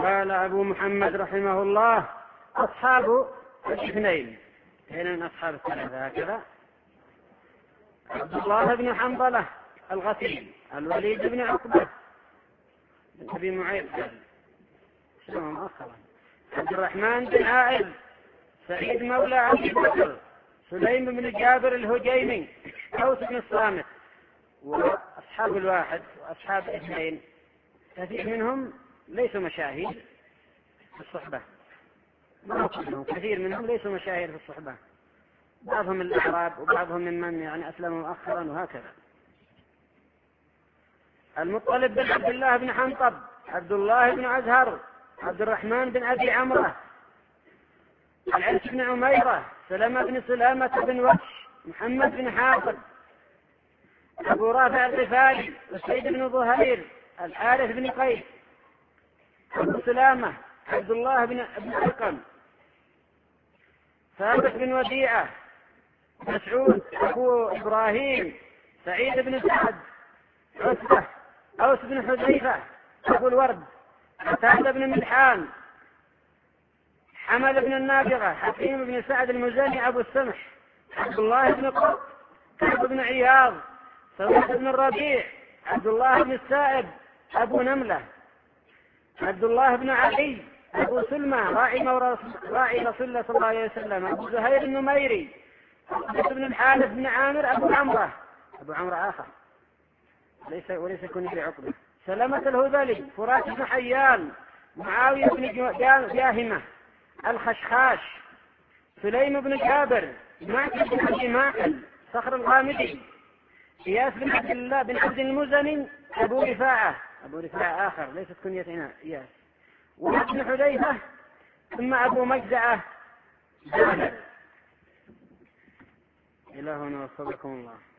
قال أبو محمد رحمه الله: أصحاب الاثنين، هنا من أصحاب الثلاثة هكذا: عبد الله بن حنظلة الغسيل، الوليد بن عقبة بن أبي معيط اسمه مؤخرا، عبد الرحمن بن عائل، سعيد مولى أبي بكر، سليم بن جابر الهجيمي، أوس بن الصامت. وأصحاب الواحد وأصحاب الاثنين كثير منهم ليسوا مشاهير في الصحبة، كثير منهم ليسوا مشاهير في الصحبة، بعضهم الأعراب وبعضهم ممن يعني أسلموا مؤخرا وهكذا. المطلب بن عبد الله بن حنطب، عبد الله بن عزهر، عبد الرحمن بن أبي عمرة، العرس بن عميرة، سلمة بن سلامة بن وحش، محمد بن حاطب، أبو رافع الغفاري، وسيد بن ظهير، الحارث بن قيس، أبو سلامة، عبد الله بن أرقم، ثابت بن وديعة، مسعود، أبو إبراهيم، سعيد بن سعد، عتبة، أوس بن حذيفة، أبو الورد، قتادة بن ملحان، حمد بن النابغة، حكيم بن سعد المزني أبو السمح، عبد الله بن قط، كعب بن عياض، سويد بن الربيع، عبد الله بن السائب، أبو نملة، عبد الله بن علي، أبو سلمى راعي رسول الله صلى الله عليه وسلم، أبو زهير النميري، بن الحارث بن عامر، أبو عمرة آخر وليس كن بعقبة، سلمة الهذلي، فرات بن حيان، معاوية بن جاهمة الخشخاش، سليم بن جابر، معقل بن أبي معقل، صخر الغامدي، إياس بن عبد الله بن عبد المزني، أبو رفاعة آخر ليست كنية إياس، وابن حذيفة، ثم أبو مجزعة جابر. إلهنا وصدقكم الله.